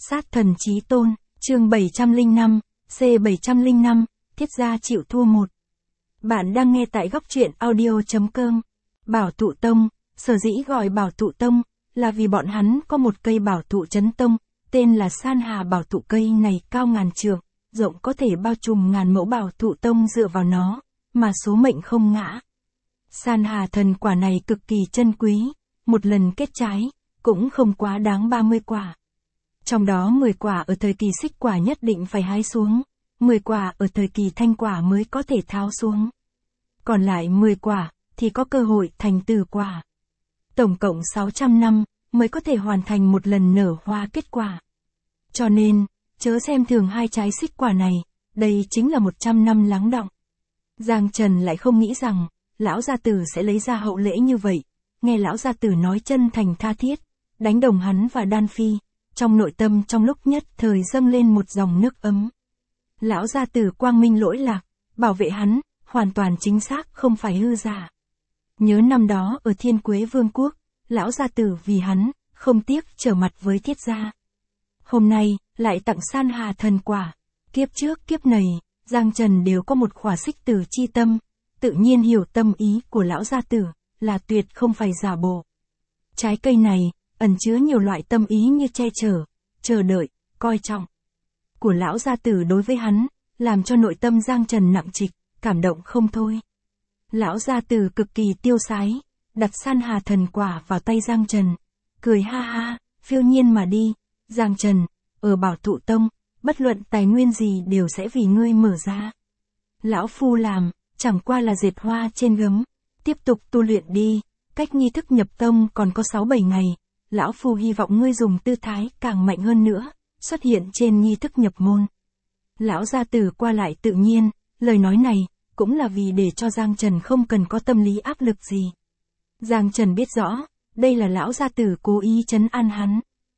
Sát thần chí tôn, chương 705, C705, thiết gia chịu thua 1. Bạn đang nghe tại góc truyện audio.com. Bảo Thụ Tông, sở dĩ gọi Bảo Thụ Tông, là vì bọn hắn có một cây bảo thụ chấn tông, tên là San Hà Bảo Thụ. Cây này cao ngàn trượng, rộng có thể bao trùm ngàn mẫu. Bảo Thụ Tông dựa vào nó, mà số mệnh không ngã. San Hà thần quả này cực kỳ chân quý, một lần kết trái, cũng không quá đáng 30 quả. Trong đó 10 quả ở thời kỳ xích quả nhất định phải hái xuống, 10 quả ở thời kỳ thanh quả mới có thể tháo xuống. Còn lại 10 quả, thì có cơ hội thành tử quả. Tổng cộng 600 năm, mới có thể hoàn thành một lần nở hoa kết quả. Cho nên, chớ xem thường hai trái xích quả này, đây chính là 100 năm lắng đọng. Giang Trần lại không nghĩ rằng, lão gia tử sẽ lấy ra hậu lễ như vậy. Nghe lão gia tử nói chân thành tha thiết, đánh đồng hắn và Đan Phi, trong nội tâm trong lúc nhất thời dâng lên một dòng nước ấm. Lão gia tử quang minh lỗi lạc, bảo vệ hắn, hoàn toàn chính xác không phải hư giả. Nhớ năm đó ở Thiên Quế Vương quốc, lão gia tử vì hắn, không tiếc trở mặt với Thiết gia. Hôm nay, lại tặng San Hà thần quả. Kiếp trước kiếp này, Giang Trần đều có một khỏa xích tử chi tâm, tự nhiên hiểu tâm ý của lão gia tử, là tuyệt không phải giả bộ. Trái cây này, ẩn chứa nhiều loại tâm ý như che chở, chờ đợi, coi trọng của lão gia tử đối với hắn, làm cho nội tâm Giang Trần nặng trịch, cảm động không thôi. Lão gia tử cực kỳ tiêu sái, đặt San Hà thần quả vào tay Giang Trần, cười ha ha, phiêu nhiên mà đi. Giang Trần, ở Bảo Thụ Tông, bất luận tài nguyên gì đều sẽ vì ngươi mở ra. Lão phu làm, chẳng qua là dệt hoa trên gấm, tiếp tục tu luyện đi, cách nghi thức nhập tông còn có 6-7 ngày, lão phu hy vọng ngươi dùng tư thái càng mạnh hơn nữa, xuất hiện trên nghi thức nhập môn. Lão gia tử qua lại tự nhiên, lời nói này, cũng là vì để cho Giang Trần không cần có tâm lý áp lực gì. Giang Trần biết rõ, đây là lão gia tử cố ý trấn an hắn.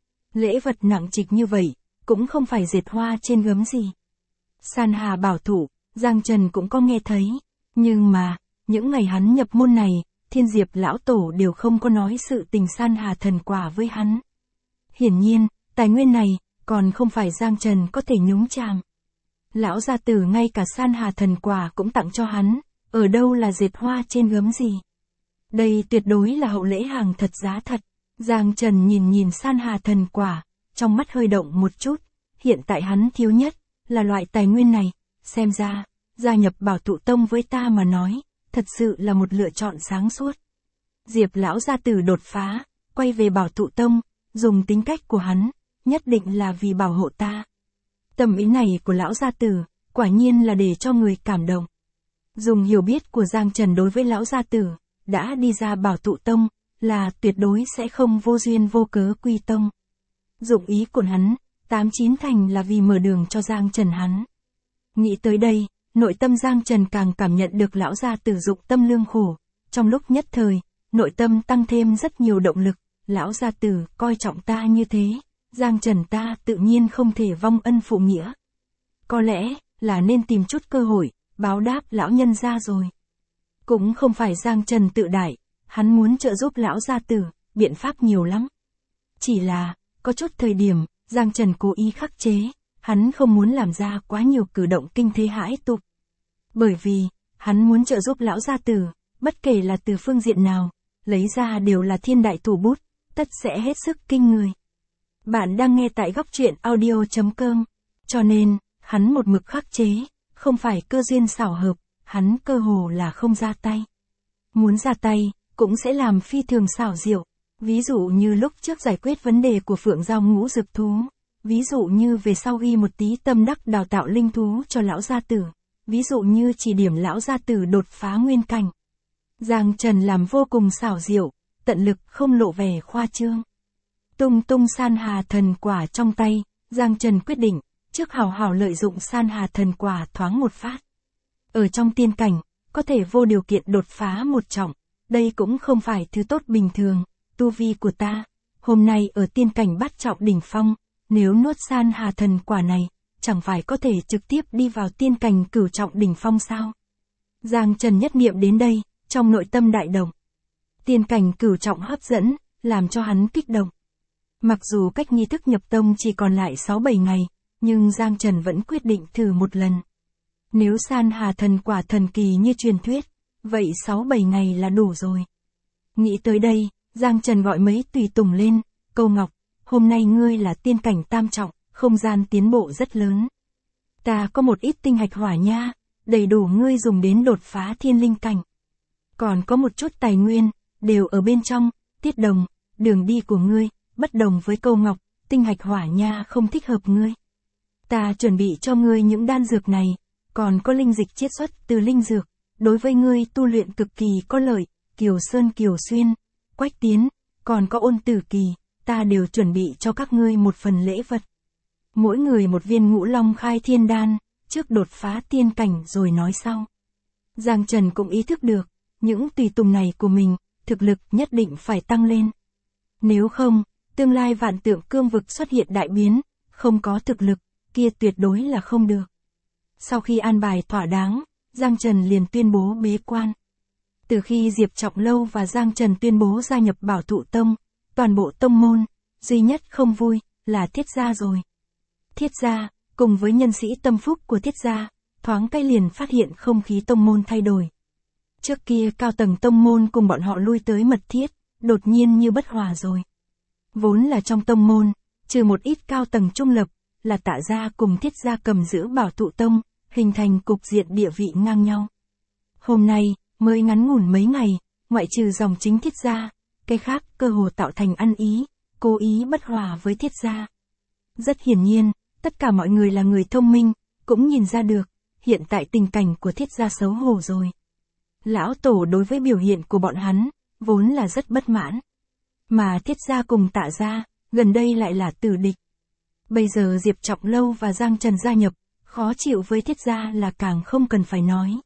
Lễ vật nặng trịch như vậy, cũng không phải dệt hoa trên gấm gì. San Hà Bảo Thụ, Giang Trần cũng có nghe thấy, nhưng mà, những ngày hắn nhập môn này, Thiên Diệp lão tổ đều không có nói sự tình San Hà thần quả với hắn. Hiển nhiên, tài nguyên này, còn không phải Giang Trần có thể nhúng chàm. Lão gia tử ngay cả San Hà thần quả cũng tặng cho hắn, ở đâu là dệt hoa trên gấm gì. Đây tuyệt đối là hậu lễ hàng thật giá thật. Giang Trần nhìn San Hà thần quả, trong mắt hơi động một chút, hiện tại hắn thiếu nhất, là loại tài nguyên này, xem ra, gia nhập Bảo Thụ Tông với ta mà nói, thật sự là một lựa chọn sáng suốt. Diệp lão gia tử đột phá, quay về Bảo Thụ Tông, dùng tính cách của hắn, nhất định là vì bảo hộ ta. Tâm ý này của lão gia tử, quả nhiên là để cho người cảm động. Dùng hiểu biết của Giang Trần đối với lão gia tử, đã đi ra Bảo Thụ Tông, là tuyệt đối sẽ không vô duyên vô cớ quy tông. Dụng ý của hắn, 8-9 thành là vì mở đường cho Giang Trần hắn. Nghĩ tới đây, nội tâm Giang Trần càng cảm nhận được lão gia tử dụng tâm lương khổ. Trong lúc nhất thời, nội tâm tăng thêm rất nhiều động lực. Lão gia tử coi trọng ta như thế, Giang Trần ta tự nhiên không thể vong ân phụ nghĩa. Có lẽ là nên tìm chút cơ hội, báo đáp lão nhân gia rồi. Cũng không phải Giang Trần tự đại, hắn muốn trợ giúp lão gia tử, biện pháp nhiều lắm. Chỉ là, có chút thời điểm, Giang Trần cố ý khắc chế, hắn không muốn làm ra quá nhiều cử động kinh thế hãi tục. Bởi vì, hắn muốn trợ giúp lão gia tử, bất kể là từ phương diện nào, lấy ra đều là thiên đại thủ bút, tất sẽ hết sức kinh người. Bạn đang nghe tại góc truyện audio.com, cho nên, hắn một mực khắc chế, không phải cơ duyên xảo hợp, hắn cơ hồ là không ra tay. Muốn ra tay, cũng sẽ làm phi thường xảo diệu. Ví dụ như lúc trước giải quyết vấn đề của Phượng Giao ngũ dược thú. Ví dụ như về sau ghi một tí tâm đắc đào tạo linh thú cho lão gia tử. Ví dụ như chỉ điểm lão gia tử đột phá nguyên cảnh. Giang Trần làm vô cùng xảo diệu, tận lực không lộ vẻ khoa trương. Tung San Hà thần quả trong tay, Giang Trần quyết định, trước hào hào lợi dụng San Hà thần quả thoáng một phát. Ở trong tiên cảnh, có thể vô điều kiện đột phá một trọng, đây cũng không phải thứ tốt bình thường. Tu vi của ta, hôm nay ở tiên cảnh bát trọng đỉnh phong, nếu nuốt San Hà thần quả này, chẳng phải có thể trực tiếp đi vào tiên cảnh cửu trọng đỉnh phong sao? Giang Trần nhất niệm đến đây, trong nội tâm đại động. Tiên cảnh cửu trọng hấp dẫn, làm cho hắn kích động. Mặc dù cách nghi thức nhập tông chỉ còn lại 6-7 ngày, nhưng Giang Trần vẫn quyết định thử một lần. Nếu San Hà thần quả thần kỳ như truyền thuyết, vậy 6-7 ngày là đủ rồi. Nghĩ tới đây, Giang Trần gọi mấy tùy tùng lên, Câu Ngọc, hôm nay ngươi là tiên cảnh tam trọng, không gian tiến bộ rất lớn. Ta có một ít tinh hạch hỏa nha, đầy đủ ngươi dùng đến đột phá thiên linh cảnh. Còn có một chút tài nguyên, đều ở bên trong. Tiết Đồng, đường đi của ngươi, bất đồng với Câu Ngọc, tinh hạch hỏa nha không thích hợp ngươi. Ta chuẩn bị cho ngươi những đan dược này, còn có linh dịch chiết xuất từ linh dược, đối với ngươi tu luyện cực kỳ có lợi. Kiều Sơn Kiều Xuyên, Quách Tiến, còn có Ôn Tử Kỳ, ta đều chuẩn bị cho các ngươi một phần lễ vật. Mỗi người một viên Ngũ Long Khai Thiên Đan, trước đột phá tiên cảnh rồi nói sau. Giang Trần cũng ý thức được, những tùy tùng này của mình, thực lực nhất định phải tăng lên. Nếu không, tương lai Vạn Tượng Cương vực xuất hiện đại biến, không có thực lực, kia tuyệt đối là không được. Sau khi an bài thỏa đáng, Giang Trần liền tuyên bố bế quan. Từ khi Diệp Trọng Lâu và Giang Trần tuyên bố gia nhập Bảo Thụ Tông, toàn bộ tông môn, duy nhất không vui, là Thiết gia rồi. Thiết gia, cùng với nhân sĩ tâm phúc của Thiết gia, thoáng cái liền phát hiện không khí tông môn thay đổi. Trước kia cao tầng tông môn cùng bọn họ lui tới mật thiết, đột nhiên như bất hòa rồi. Vốn là trong tông môn, trừ một ít cao tầng trung lập, là Tạ gia cùng Thiết gia cầm giữ Bảo Thụ Tông, hình thành cục diện địa vị ngang nhau. Hôm nay, mới ngắn ngủn mấy ngày, ngoại trừ dòng chính Thiết gia, cái khác cơ hồ tạo thành ăn ý, cố ý bất hòa với Thiết gia. Rất hiển nhiên, tất cả mọi người là người thông minh, cũng nhìn ra được, hiện tại tình cảnh của Thiết gia xấu hổ rồi. Lão Tổ đối với biểu hiện của bọn hắn, vốn là rất bất mãn. Mà Thiết gia cùng Tạ gia, gần đây lại là tử địch. Bây giờ Diệp Trọng Lâu và Giang Trần gia nhập, khó chịu với Thiết gia là càng không cần phải nói.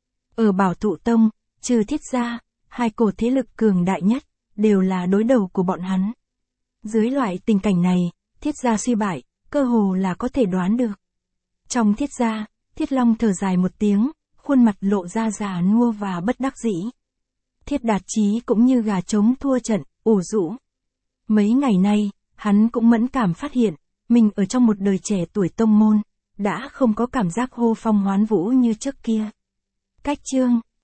Ở Bảo Thụ Tông, trừ Thiết gia, hai cổ thế lực cường đại nhất, đều là đối đầu của bọn hắn. Dưới loại tình cảnh này, Thiết gia suy bại, cơ hồ là có thể đoán được. Trong Thiết gia, Thiết Long thở dài một tiếng, khuôn mặt lộ ra già nua và bất đắc dĩ. Thiết Đạt Chí cũng như gà trống thua trận, ủ rũ. Mấy ngày nay, hắn cũng mẫn cảm phát hiện, mình ở trong một đời trẻ tuổi tông môn, đã không có cảm giác hô phong hoán vũ như trước kia. Cách chương